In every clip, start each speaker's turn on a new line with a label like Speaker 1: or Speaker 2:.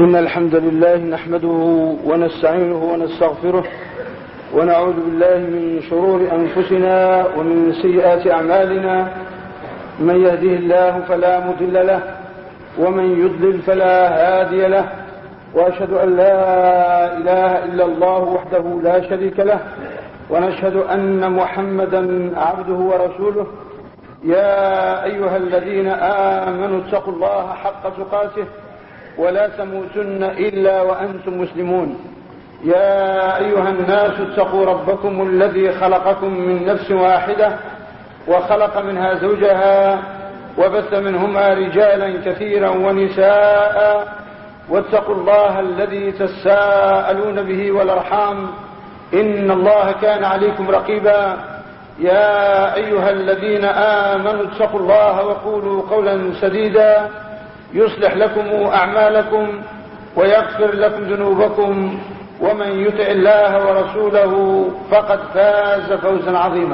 Speaker 1: إن الحمد لله نحمده ونستعينه ونستغفره ونعوذ بالله من شرور أنفسنا ومن سيئات أعمالنا. من يهده الله فلا مضل له ومن يضلل فلا هادي له، وأشهد أن لا إله إلا الله وحده لا شريك له، ونشهد أن محمدا عبده ورسوله. يا أيها الذين آمنوا اتقوا الله حق تقاته ولا تموتن إلا وأنتم مسلمون. يا أيها الناس اتقوا ربكم الذي خلقكم من نفس واحدة وخلق منها زوجها وبث منهما رجالا كثيرا ونساء، واتقوا الله الذي تساءلون به والأرحام إن الله كان عليكم رقيبا. يا أيها الذين آمنوا اتقوا الله وقولوا قولا سديدا يصلح لكم أعمالكم ويغفر لكم ذنوبكم، ومن يطع الله ورسوله فقد فاز فوزا عظيما.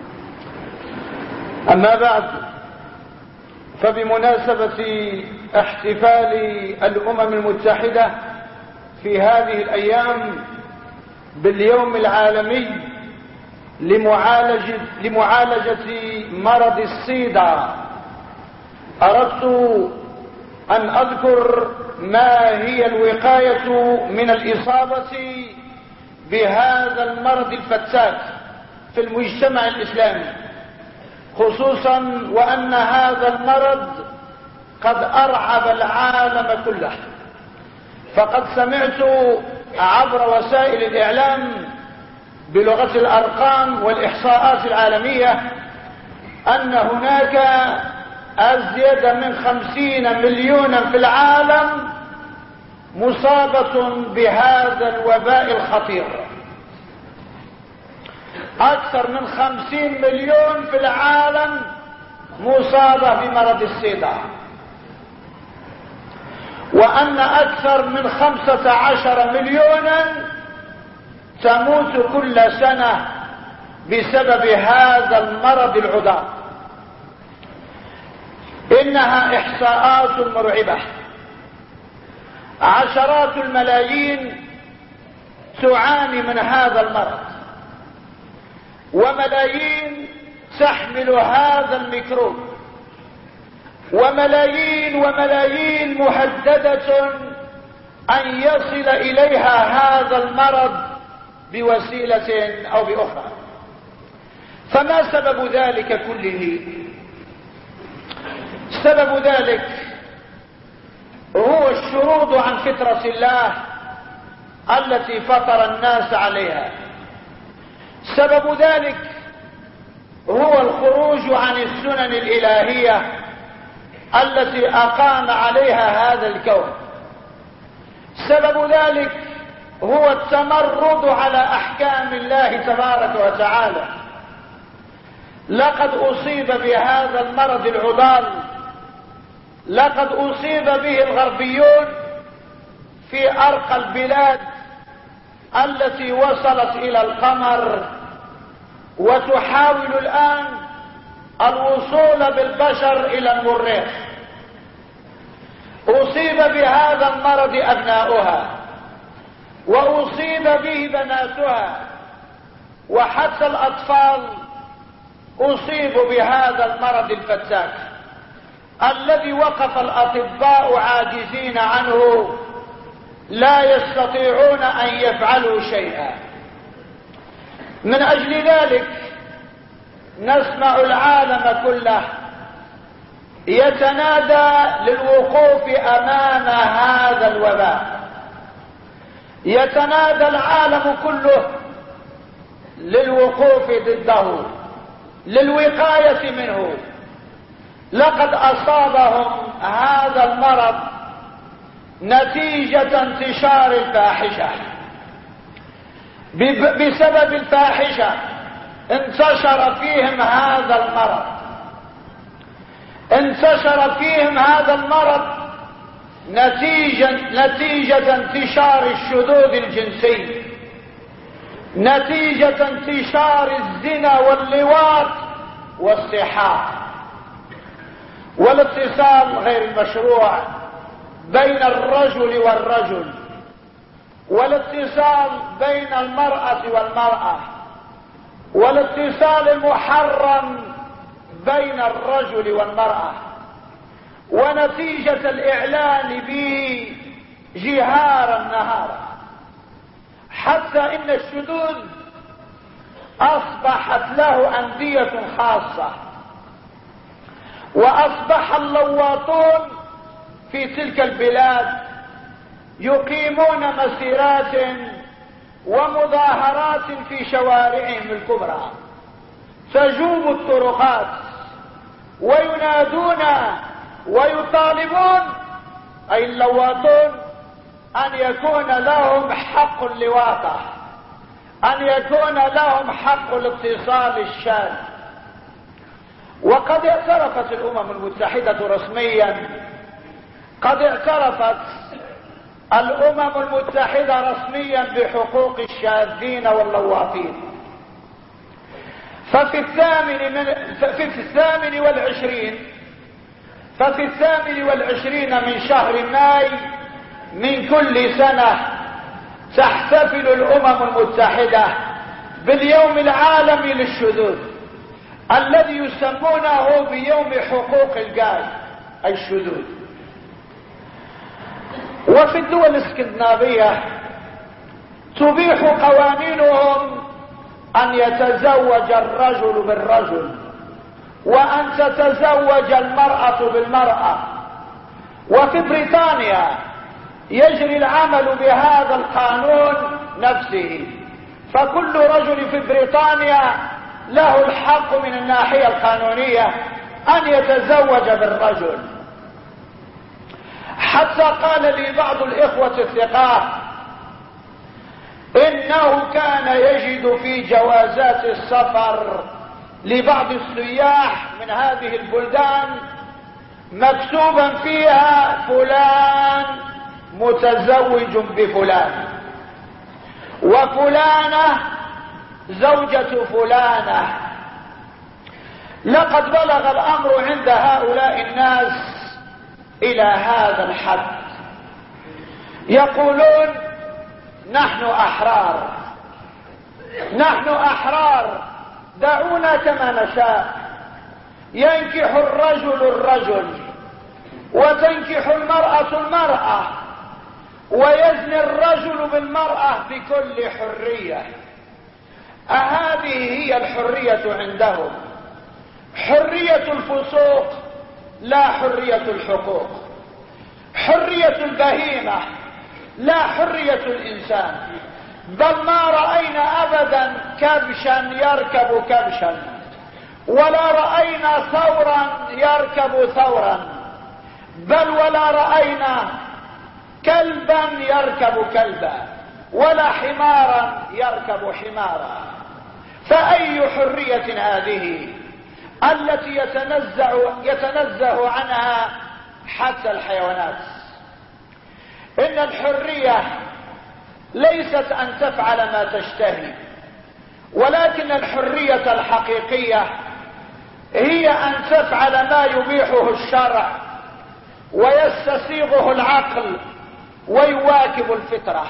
Speaker 1: أما بعد، فبمناسبة احتفال الأمم المتحدة في هذه الأيام باليوم العالمي لمعالجة مرض السيدا، أردت أن أذكر ما هي الوقاية من الإصابة بهذا المرض الفتاك في المجتمع الإسلامي، خصوصا وأن هذا المرض قد أرعب العالم كله. فقد سمعت عبر وسائل الإعلام بلغة الأرقام والإحصاءات العالمية أن هناك أزيد من 50 مليونا في العالم مصابة بهذا الوباء الخطير. أكثر من 50 مليون في العالم مصابة بمرض السيدا، وأن أكثر من 15 مليونا تموت كل سنة بسبب هذا المرض العضال. إنها إحصاءات مرعبة. عشرات الملايين تعاني من هذا المرض، وملايين تحمل هذا الميكروب، وملايين مهددة أن يصل إليها هذا المرض بوسيلة أو بأخرى. فما سبب ذلك كله؟ سبب ذلك هو الشرود عن فطرة الله التي فطر الناس عليها. سبب ذلك هو الخروج عن السنن الإلهية التي أقام عليها هذا الكون. سبب ذلك هو التمرد على أحكام الله تبارك وتعالى. لقد أصيب بهذا المرض العضال، لقد أصيب به الغربيون في أرقى البلاد التي وصلت إلى القمر، وتحاول الآن الوصول بالبشر إلى المريخ. أصيب بهذا المرض أبناؤها، وأصيب به بناتها، وحتى الأطفال أصيبوا بهذا المرض الفتاك الذي وقف الأطباء عاجزين عنه، لا يستطيعون أن يفعلوا شيئا. من أجل ذلك نسمع العالم كله يتنادى للوقوف أمام هذا الوباء، يتنادى العالم كله للوقوف ضده، للوقاية منه. لقد أصابهم هذا المرض نتيجة انتشار الفاحشة. بسبب الفاحشة انتشر فيهم هذا المرض، انتشر فيهم هذا المرض نتيجة انتشار الشذوذ الجنسي، نتيجة انتشار الزنا واللواط والسحاق والاتصال غير المشروع
Speaker 2: بين الرجل والرجل، والاتصال بين المرأة والمرأة، والاتصال المحرم بين الرجل والمرأة، ونتيجة الإعلان به جهارا نهارا، حتى إن الشذوذ أصبحت له أندية خاصة، وأصبح اللواطون في تلك البلاد يقيمون مسيرات ومظاهرات في شوارعهم الكبرى، تجوب الطرقات، وينادون ويطالبون أي اللواطون أن يكون لهم حق اللواطة، أن يكون لهم حق الاتصال الشاذ. وقد اعترفت الأمم المتحدة رسميا، قد اعترفت الأمم المتحدة رسميا بحقوق الشاذين واللواطين. ففي الثامن والعشرين من شهر ماي من كل سنة تحتفل الأمم المتحدة باليوم العالمي للشذوذ، الذي يسمونه بيوم حقوق الجاي أي الشذوذ. وفي الدول الاسكندنافية تبيح قوانينهم أن يتزوج الرجل بالرجل، وأن تتزوج المرأة بالمرأة. وفي بريطانيا يجري العمل بهذا القانون نفسه، فكل رجل في بريطانيا له الحق من الناحية القانونية أن يتزوج بالرجل. حتى قال لي بعض الإخوة الثقات إنه كان يجد في جوازات السفر لبعض السياح من هذه البلدان مكتوبا فيها فلان متزوج بفلان، وفلانة زوجة فلانة. لقد بلغ الأمر عند هؤلاء الناس إلى هذا الحد، يقولون نحن أحرار، نحن أحرار، دعونا كما نشاء، ينكح الرجل الرجل وتنكح المرأة المرأة، ويزني الرجل بالمرأة بكل حرية. أهذه هي الحرية عندهم؟ حرية الفسوق لا حرية الحقوق، حرية البهيمة لا حرية الإنسان. بل ما رأينا أبدا كبشا يركب كبشا، ولا رأينا ثورا يركب ثورا، بل ولا رأينا كلبا يركب كلبا، ولا حمارا يركب حمارا. فأي حرية هذه التي يتنزه عنها حتى الحيوانات؟ إن الحرية ليست أن تفعل ما تشتهي، ولكن الحرية الحقيقية هي أن تفعل ما يبيحه الشرع ويستسيغه العقل ويواكب الفطرة.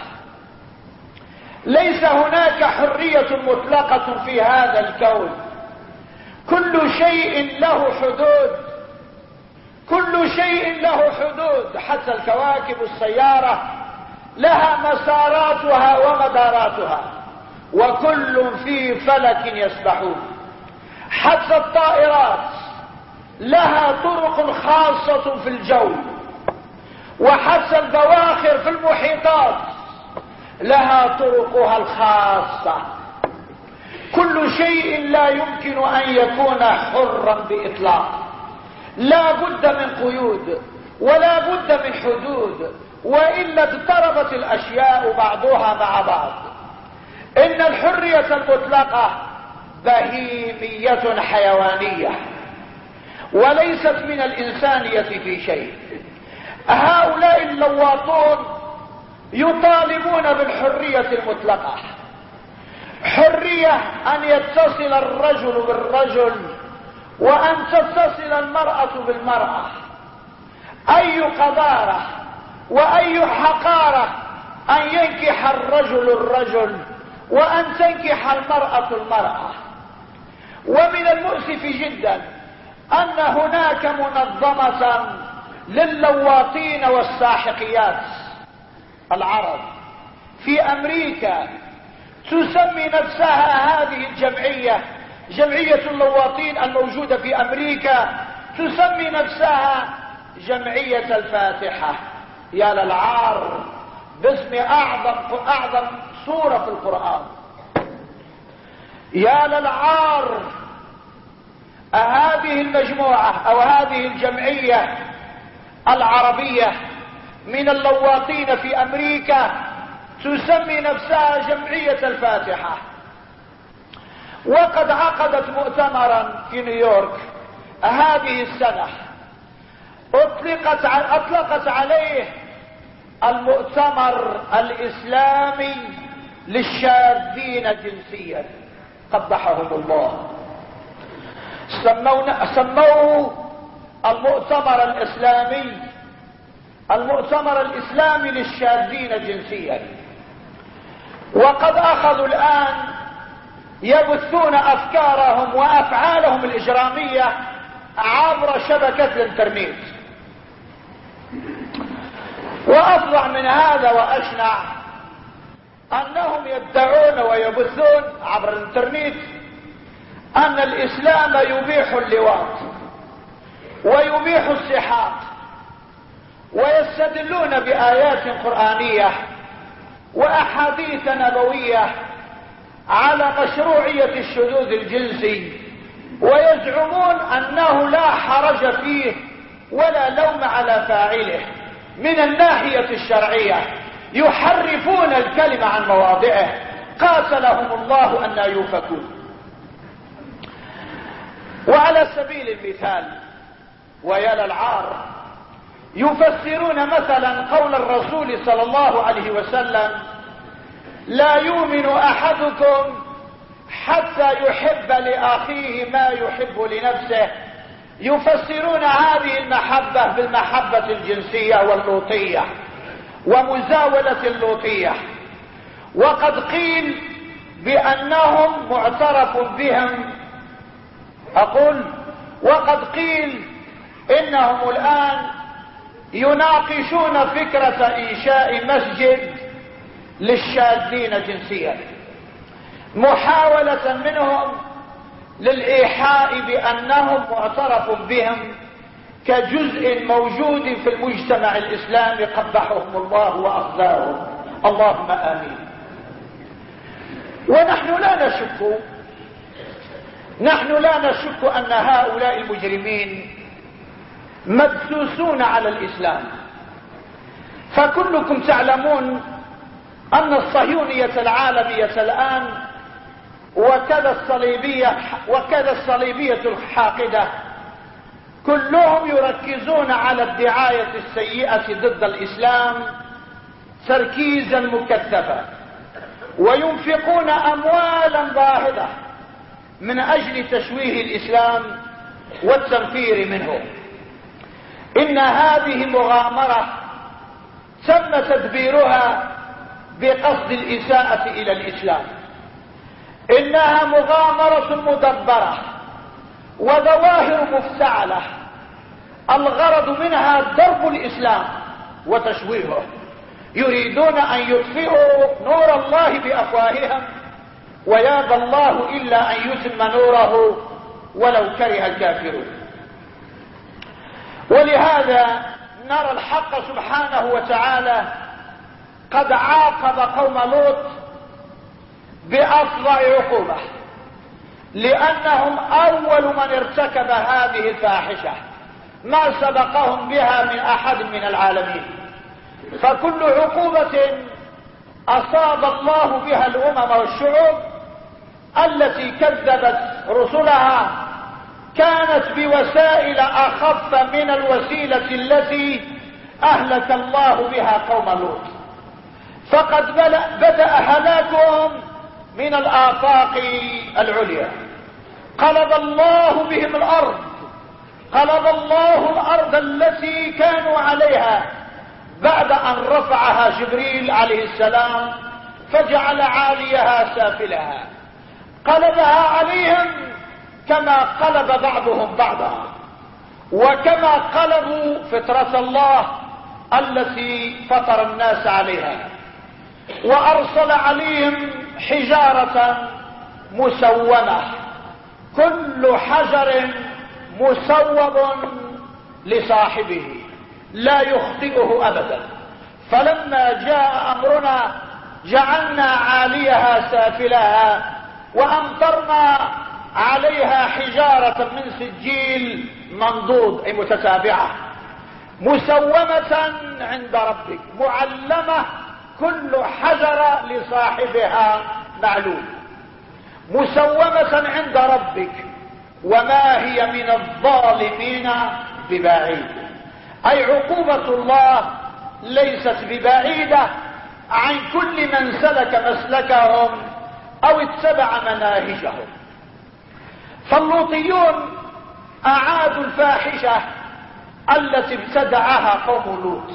Speaker 2: ليس هناك حرية مطلقة في هذا الكون، كل شيء له حدود، كل شيء له حدود، حتى الكواكب السيارة لها مساراتها ومداراتها، وكل في فلك يسبحون. حتى الطائرات لها طرق خاصة في الجو، وحتى البواخر في المحيطات لها طرقها الخاصة. كل شيء لا يمكن أن يكون حرا بإطلاق، لا بد من قيود ولا بد من حدود، وإلا اضطربت الأشياء بعضها مع بعض. إن الحرية المطلقة بهيمية حيوانية وليست من الإنسانية في شيء. هؤلاء اللواطون يطالبون بالحرية المطلقة، حرية أن يتصل الرجل بالرجل وأن تتصل المرأة بالمرأة. أي قذارة وأي حقارة أن ينكح الرجل الرجل وأن تنكح المرأة المرأة. ومن المؤسف جدا أن هناك منظمة للواطين والساحقيات العرب في أمريكا تسمي نفسها هذه الجمعية، جمعية اللواطين الموجودة في أمريكا، تسمي نفسها جمعية الفاتحة. يا للعار، باسم أعظم سورة في القرآن. يا للعار، هذه المجموعة أو هذه الجمعية العربية من اللواطين في أمريكا تسمي نفسها جمعية الفاتحة، وقد عقدت مؤتمرا في نيويورك هذه السنة أطلقت عليه المؤتمر الإسلامي للشاذين جنسيا قبحهم الله. سموه المؤتمر الإسلامي للشاذين جنسيا. وقد أخذوا الآن يبثون أفكارهم وأفعالهم الإجرامية عبر شبكة الإنترنت. وأفظع من هذا وأشنع أنهم يدعون ويبثون عبر الإنترنت أن الإسلام يبيح اللواط ويبيح السحاق، ويستدلون بآيات قرآنية وأحاديث نبوية على مشروعية الشذوذ الجنسي، ويزعمون أنه لا حرج فيه ولا لوم على فاعله من الناحية الشرعية. يحرفون الكلمة عن مواضعه، قاتلهم الله أن يؤفكون. وعلى سبيل المثال، ويا للعار، يفسرون مثلا قول الرسول صلى الله عليه وسلم: لا يؤمن أحدكم حتى يحب لأخيه ما يحب لنفسه. يفسرون هذه المحبة بالمحبة الجنسية واللوطية ومزاولة اللوطية. وقد قيل بأنهم معترف بهم، وقد قيل إنهم الآن يناقشون فكرة إنشاء مسجد للشاذين جنسيا، محاولة منهم للإيحاء بأنهم معترف بهم كجزء موجود في المجتمع الإسلامي قبحهم الله وأخزاهم. اللهم آمين. ونحن لا نشك أن هؤلاء المجرمين مدسوسون على الإسلام. فكلكم تعلمون أن الصهيونية العالمية الآن وكذا الصليبية الحاقدة كلهم يركزون على الدعاية السيئة ضد الإسلام تركيزا مكثفا، وينفقون أموالا باهظة من أجل تشويه الإسلام والتنفير منه. إن هذه مغامرة تم تدبيرها بقصد الإساءة إلى الإسلام. إنها مغامرة مدبرة وظواهر مفتعلة، الغرض منها ضرب الإسلام وتشويهه. يريدون أن يطفئوا نور الله بأفواههم، ويابى الله إلا أن يتم نوره ولو كره الكافرون. ولهذا نرى الحق سبحانه وتعالى قد عاقب قوم لوط بأفظع عقوبة، لأنهم أول من ارتكب هذه الفاحشة، ما سبقهم بها من أحد من العالمين. فكل عقوبة أصاب الله بها الأمم والشعوب التي كذبت رسلها كانت بوسائل أخف من الوسيلة التي أهلك الله بها قوم لوط. فقد بدأ هلاكهم من الآفاق العليا. قلب الله بهم الأرض، قلب الله الأرض التي كانوا عليها بعد أن رفعها جبريل عليه السلام فجعل عاليها سافلها، قلبها عليهم كما قلب بعضهم بعضا، وكما قلبوا فطرة الله التي فطر الناس عليها، وأرسل عليهم حجارة مسومة، كل حجر مسوب لصاحبه لا يخطئه أبدا. فلما جاء أمرنا جعلنا عاليها سافلها وأمطرنا عليها حجارة من سجيل منضود أي متتابعة، مسومة عند ربك، معلمة، كل حجر لصاحبها معلوم، مسومة عند ربك، وما هي من الظالمين ببعيد. أي عقوبة الله ليست ببعيدة عن كل من سلك مسلكهم أو اتبع مناهجهم. فاللوطيون أعادوا الفاحشة التي ابتدعها قوم لوط،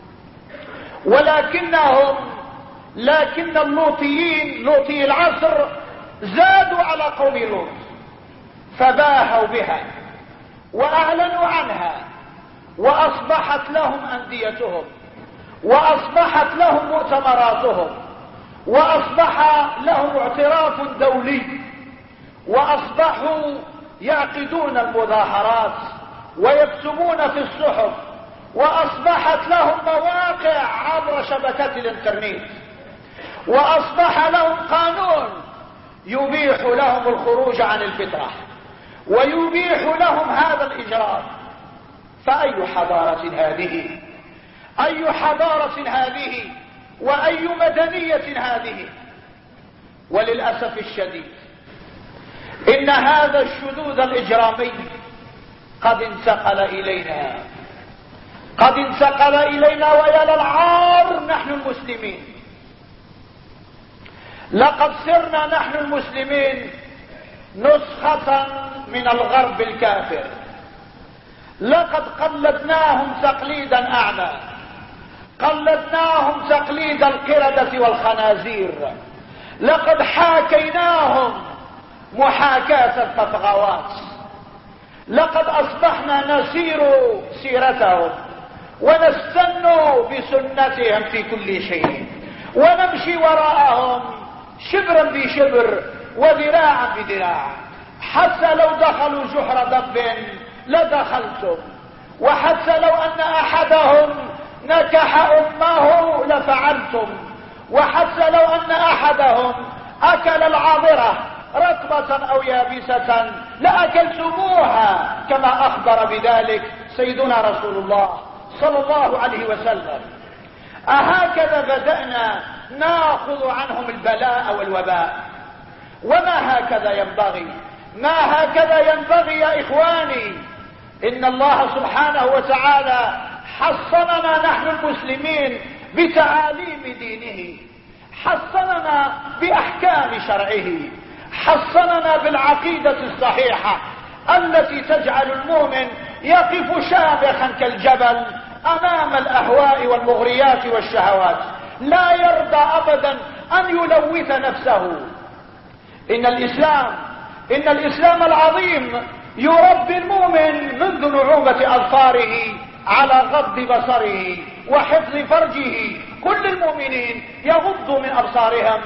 Speaker 2: لكن اللوطيين لوطي العصر زادوا على قوم لوط، فباهوا بها وأعلنوا عنها، وأصبحت لهم أنديتهم، وأصبحت لهم مؤتمراتهم، وأصبح لهم اعتراف دولي، وأصبحوا يعقدون المظاهرات ويكتبون في الصحف، وأصبحت لهم مواقع عبر شبكات الانترنت، وأصبح لهم قانون يبيح لهم الخروج عن الفطرة ويبيح لهم هذا الإجرام. فأي حضارة هذه؟ أي حضارة هذه؟ وأي مدنية هذه؟ وللأسف الشديد إن هذا الشذوذ الإجرامي قد انتقل إلينا، ويا للعار نحن المسلمين. لقد صرنا نحن المسلمين نسخة من الغرب الكافر، لقد قلدناهم تقليدا أعمى، قلدناهم تقليد القردة والخنازير، لقد حاكيناهم محاكاة الطفغاوات، لقد أصبحنا نسير سيرتهم ونستن بسنتهم في كل شيء، ونمشي وراءهم شبرا بشبر وذراعا بذراع، حتى لو دخلوا جحر دب لدخلتم، وحتى لو أن أحدهم نكح أمه لفعلتم، وحتى لو أن أحدهم أكل العاذرة رطبة أو يابسة لأكلتموها، كما أخبر بذلك سيدنا رسول الله صلى الله عليه وسلم. أهكذا بدأنا ناخذ عنهم البلاء والوباء؟ وما هكذا ينبغي، ما هكذا ينبغي يا إخواني. إن الله سبحانه وتعالى حصننا نحن المسلمين بتعاليم دينه، حصننا بأحكام شرعه، حصننا بالعقيدة الصحيحة التي تجعل المؤمن يقف شامخا كالجبل أمام الأهواء والمغريات والشهوات، لا يرضى أبدا أن يلوث نفسه. إن الإسلام العظيم يربي المؤمن منذ نعومة أظفاره على غض بصره وحفظ فرجه. كل المؤمنين يغضوا من أبصارهم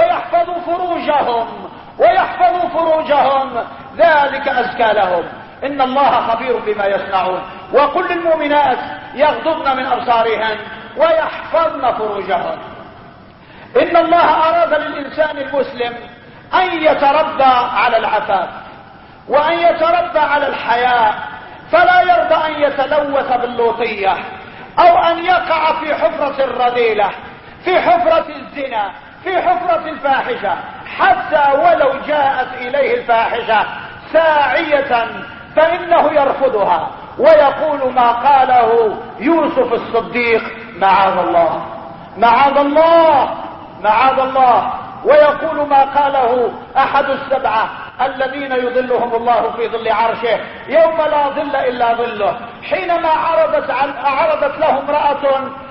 Speaker 2: ويحفظوا فروجهم، ذلك أزكى لهم. إن الله خبير بما يصنعون. وكل المؤمنات يغضضن من أبصارهن ويحفظن فروجهن. إن الله أراد للإنسان المسلم أن يتربى على العفاف وأن يتربى على الحياء، فلا يرضى أن يتلوث باللوطية أو أن يقع في حفرة الرذيلة، في حفرة الزنا، في حفرة الفاحشة، حتى ولو جاءت إليه الفاحشة ساعية فإنه يرفضها ويقول ما قاله يوسف الصديق: معاذ الله، معاذ الله، معاذ الله. ويقول ما قاله أحد السبعة الذين يظلهم الله في ظل عرشه يوم لا ظل إلا ظله، حينما عرضت له امرأة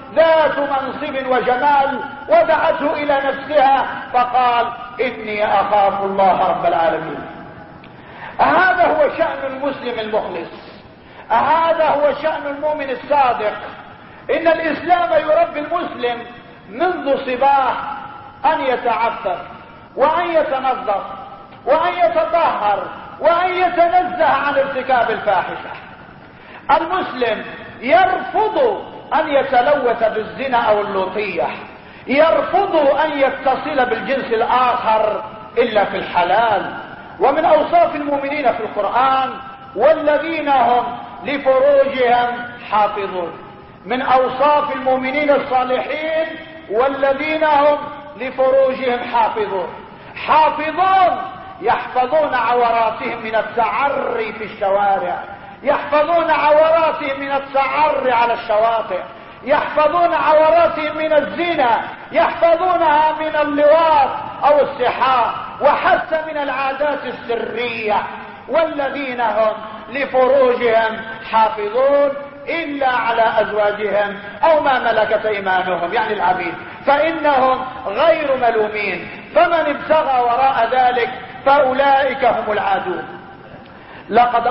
Speaker 2: ذات منصب وجمال ودعته إلى نفسها فقال إني أخاف الله رب العالمين. هذا هو شأن المسلم المخلص، هذا هو شأن المؤمن الصادق. إن الإسلام يربي المسلم منذ صباه أن يتعفف وأن يتنظف وأن يتطهر وأن يتنزه عن ارتكاب الفاحشة. المسلم يرفض أن يتلوث بالزنا أو اللوطية، يرفض أن يتصل بالجنس الآخر إلا في الحلال. ومن أوصاف المؤمنين في القرآن والذين هم لفروجهم حافظون، من أوصاف المؤمنين الصالحين والذين هم لفروجهم حافظون. حافظون يحفظون عوراتهم من التعري في الشوارع، يحفظون عوراتهم من التعري على الشواطئ، يحفظون عوراتهم من الزنا، يحفظونها من اللواط أو السحاق وحتى من العادات السرية. والذين هم لفروجهم حافظون إلا على أزواجهم أو ما ملكت أيمانهم يعني العبيد فإنهم غير ملومين، فمن ابتغى وراء ذلك فأولئك هم العادون. لقد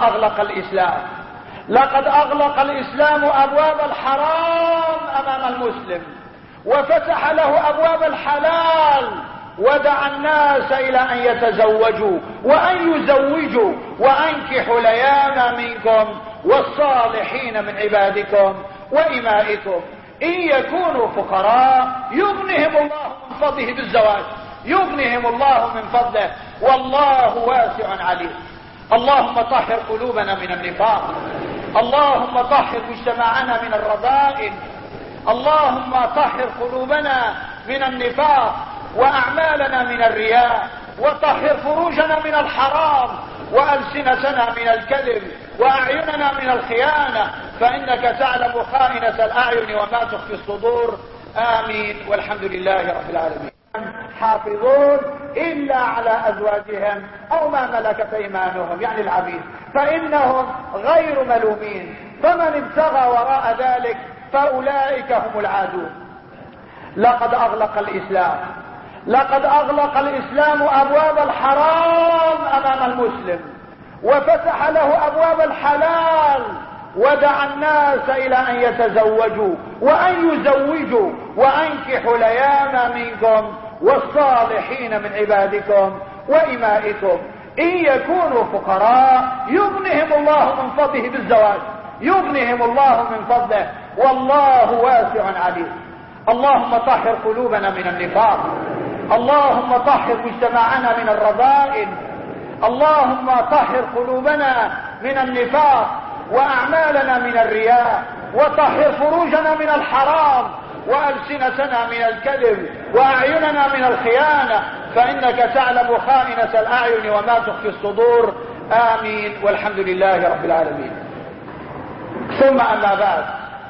Speaker 2: أغلق الإسلام أبواب الحرام أمام المسلم وفتح له أبواب الحلال، ودعا الناس إلى أن يتزوجوا وأن يزوجوا وأنكحوا الأيام منكم والصالحين من عبادكم وإمائكم إن يكونوا فقراء يغنهم الله من فضله بالزواج، يغنهم الله من فضله والله واسع عليم. اللهم طهر قلوبنا من النفاق، اللهم طهر مجتمعنا من الرذائل، اللهم طهر قلوبنا من النفاق وأعمالنا من الرياء، وطهر فروجنا من الحرام وألسنتنا من الكذب وأعيننا من الخيانة، فإنك تعلم خائنة الأعين وما تخفي الصدور. آمين والحمد لله رب العالمين. حافظون إلا على أزواجهم أو ما ملكت أيمانهم يعني العبيد فإنهم غير ملومين، فمن ابتغى وراء ذلك فأولئك هم العادون. لقد أغلق الإسلام أبواب الحرام أمام المسلم وفتح له أبواب الحلال، ودعا الناس إلى أن يتزوجوا وأن يزوجوا وأنكحوا الأيام منكم والصالحين من عبادكم وإمائكم إن يكونوا فقراء يغنهم الله من فضله بالزواج، يغنهم الله من فضله والله واسع عليم. اللهم طهر قلوبنا من النفاق، اللهم طهر مجتمعنا من الرذائل، اللهم طهر قلوبنا من النفاق وأعمالنا من الرياء، وطهر فروجنا من الحرام وألسنتنا من الكذب وأعيننا من الخيانة، فإنك تعلم خائنة الأعين وما تخفي الصدور. آمين والحمد لله رب العالمين. ثم أما بعد،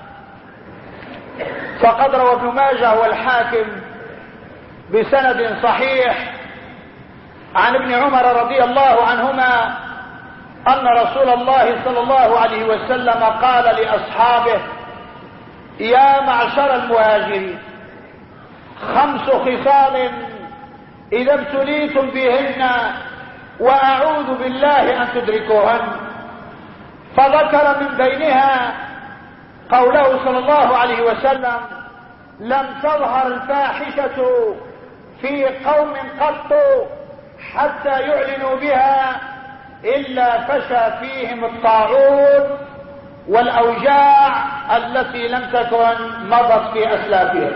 Speaker 2: فقد روى ابن ماجه والحاكم بسند صحيح عن ابن عمر رضي الله عنهما أن رسول الله صلى الله عليه وسلم قال لأصحابه: يا معشر المهاجرين 5 خصال إذا ابتليتم بهن وأعوذ بالله أن تدركوهن. فذكر من بينها قوله صلى الله عليه وسلم: لم تظهر الفاحشة في قوم قط حتى يعلنوا بها إلا فشى فيهم الطاعون والأوجاع التي لم تكن مضت في أسلافهم.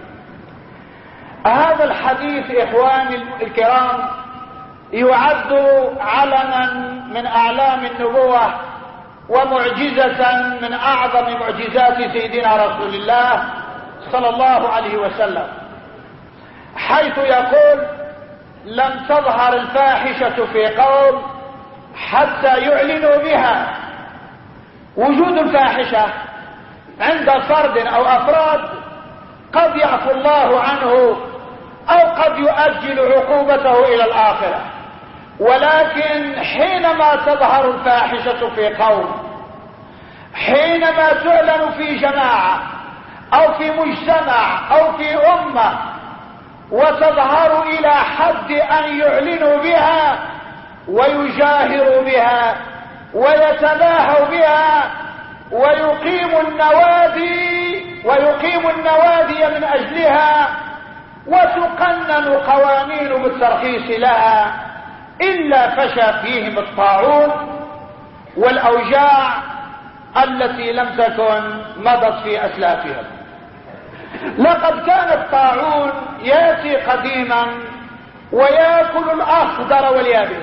Speaker 2: هذا الحديث إخواني الكرام يعد علما من أعلام النبوة ومعجزة من أعظم معجزات سيدنا رسول الله صلى الله عليه وسلم، حيث يقول: لم تظهر الفاحشة في قوم حتى يعلنوا بها. وجود الفاحشة عند فرد أو أفراد قد يعفو الله عنه أو قد يؤجل عقوبته إلى الآخرة، ولكن حينما تظهر الفاحشة في قوم، حينما تعلن في جماعة او في مجتمع او في امة وتظهر الى حد ان يعلنوا بها ويجاهروا بها ويتباهوا بها ويقيموا النوادي من اجلها وتقنن قوانين بالترخيص لها، الا فشى فيهم الطاعون والاوجاع التي لم تكن مضت في اسلافهم. لقد كان الطاعون ياتي قديما وياكل الاخضر واليابس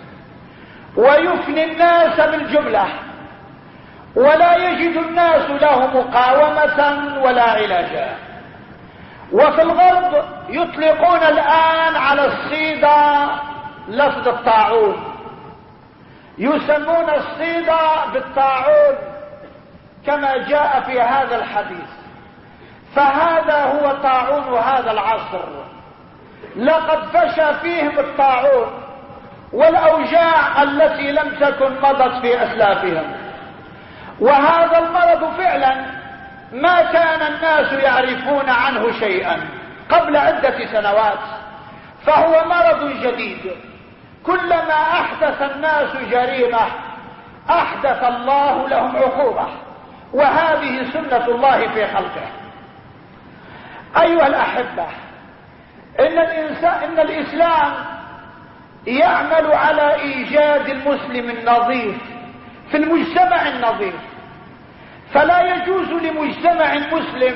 Speaker 2: ويفني الناس بالجمله، ولا يجد الناس له مقاومة ولا علاجا. وفي الغرب يطلقون الآن على الصيدة لفظ الطاعون، يسمون الصيدة بالطاعون كما جاء في هذا الحديث. فهذا هو طاعون هذا العصر، لقد فشى فيهم الطاعون والأوجاع التي لم تكن مضت في أسلافهم. وهذا المرض فعلا ما كان الناس يعرفون عنه شيئا قبل عدة سنوات، فهو مرض جديد. كلما احدث الناس جريمة احدث الله لهم عقوبة، وهذه سنة الله في خلقه. ايها الاحبة، ان الاسلام يعمل على ايجاد المسلم النظيف في المجتمع النظيف، فلا يجوز لمجتمع مسلم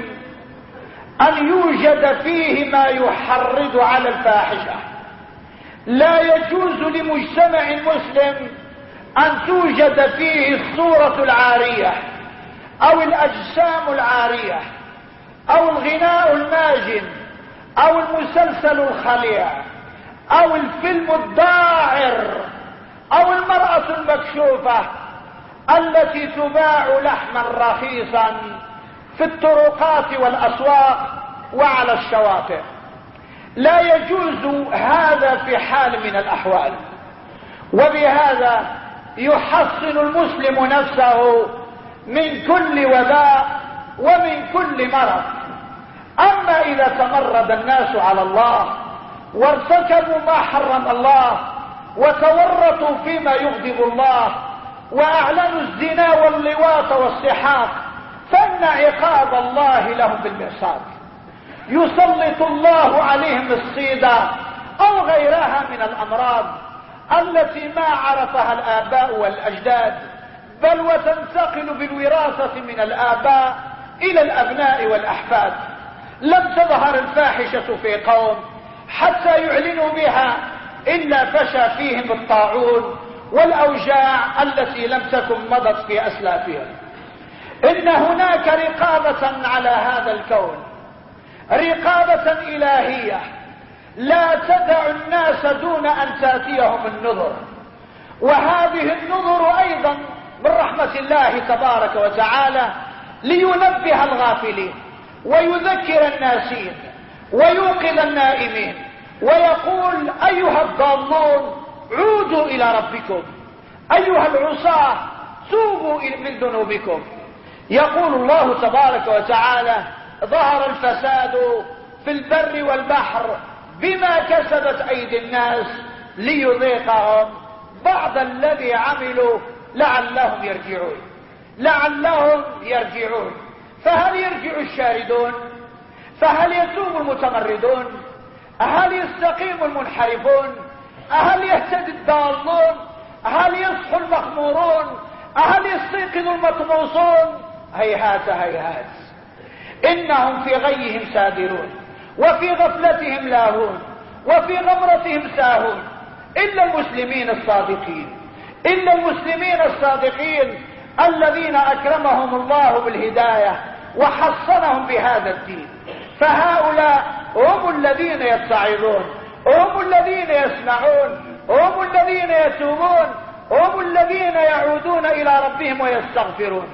Speaker 2: ان يوجد فيه ما يحرض على الفاحشة. لا يجوز لمجتمع مسلم ان توجد فيه الصورة العارية او الاجسام العارية او الغناء الماجن او المسلسل الخليع او الفيلم الداعر او المرأة المكشوفة التي تباع لحما رخيصا في الطرقات والاسواق وعلى الشواطئ. لا يجوز هذا في حال من الاحوال، وبهذا يحصن المسلم نفسه من كل وباء ومن كل مرض. اما اذا تمرد الناس على الله وارتكبوا ما حرم الله وتورطوا فيما يغضب الله واعلنوا الزنا واللواط والسحاق، فان عقاب الله لهم بالمرصاد. يسلط الله عليهم الصيدة او غيرها من الامراض التي ما عرفها الاباء والاجداد، بل وتنتقل بالوراثة من الاباء الى الابناء والاحفاد. لم تظهر الفاحشة في قوم حتى يعلنوا بها الا فشى فيهم الطاعون والاوجاع التي لم تكن مضت في اسلافهم. ان هناك رقابة على هذا الكون، رقابة الهية لا تدع الناس دون ان تاتيهم النذر. وهذه النذر ايضا من رحمة الله تبارك وتعالى لينبه الغافلين ويذكر الناسين ويوقظ النائمين، ويقول ايها الضالون عودوا الى ربكم، ايها العصاة توبوا من ذنوبكم. يقول الله تبارك وتعالى ظهر الفساد في البر والبحر بما كسبت ايدي الناس ليذيقهم بعض الذي عملوا لعلهم يرجعون. لعلهم يرجعون. فهل يرجع الشاردون؟ فهل يتوب المتمردون؟ هل يستقيم المنحرفون؟ هل يهتدي الضالون؟ هل يصحو المخمورون؟ هل يستيقظ المطموسون؟ هيهات هيهات، انهم في غيهم سادرون وفي غفلتهم لاهون وفي غمرتهم ساهون، الا المسلمين الصادقين، الا المسلمين الصادقين الذين اكرمهم الله بالهداية وحصنهم بهذا الدين. فهؤلاء هم الذين يتعظون، هم الذين يسمعون، هم الذين يتوبون، هم الذين يعودون الى ربهم ويستغفرون،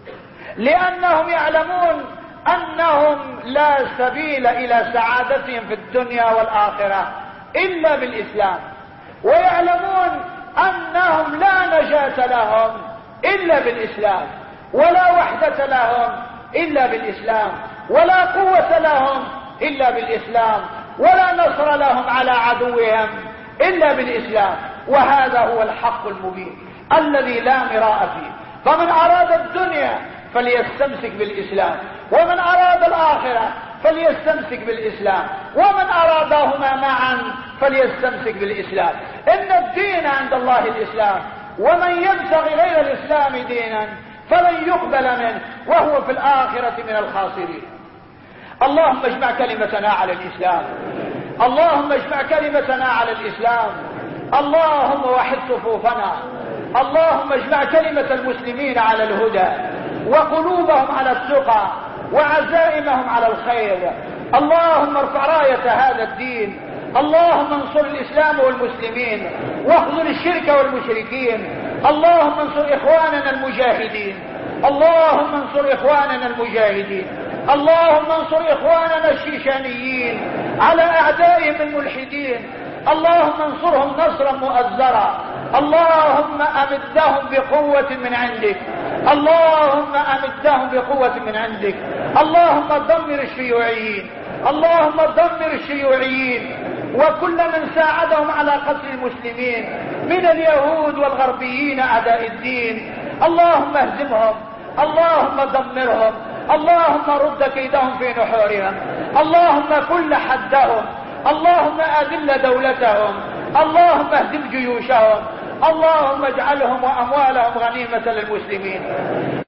Speaker 2: لانهم يعلمون انهم لا سبيل الى سعادتهم في الدنيا والاخرة الا بالاسلام، ويعلمون انهم لا نجاة لهم الا بالاسلام، ولا وحدة لهم الا بالاسلام، ولا قوة لهم إلا بالإسلام، ولا نصر لهم على عدوهم إلا بالإسلام. وهذا هو الحق المبين الذي لا مراء فيه. فمن أراد الدنيا فليستمسك بالإسلام، ومن أراد الآخرة فليستمسك بالإسلام، ومن أرادهما معا فليستمسك بالإسلام. إن الدين عند الله الإسلام، ومن يبتغي غير الإسلام دينا فلن يقبل منه وهو في الآخرة من الخاسرين. اللهم اجمع كلمتنا على الإسلام، اللهم اجمع كلمتنا على الإسلام، اللهم وحد صفوفنا، اللهم اجمع كلمة المسلمين على الهدى، وقلوبهم على التقى، وعزائمهم على الخير. اللهم ارفع راية هذا الدين، اللهم انصر الإسلام والمسلمين، واخذل الشرك والمشركين. اللهم انصر إخواننا المجاهدين، اللهم انصر إخواننا المجاهدين، اللهم انصر إخواننا الشيشانيين على أعدائهم الملحدين. اللهم انصرهم نصرا مؤزرا. اللهم أمدهم بقوة من عندك، اللهم أمدهم بقوة من عندك. اللهم دمر الشيوعيين، اللهم دمر الشيوعيين وكل من ساعدهم على قتل المسلمين من اليهود والغربيين أعداء الدين. اللهم اهزمهم، اللهم دمرهم، اللهم رد كيدهم في نحورهم، اللهم كل حدهم، اللهم أذل دولتهم، اللهم اهزم جيوشهم، اللهم اجعلهم وأموالهم غنيمة للمسلمين.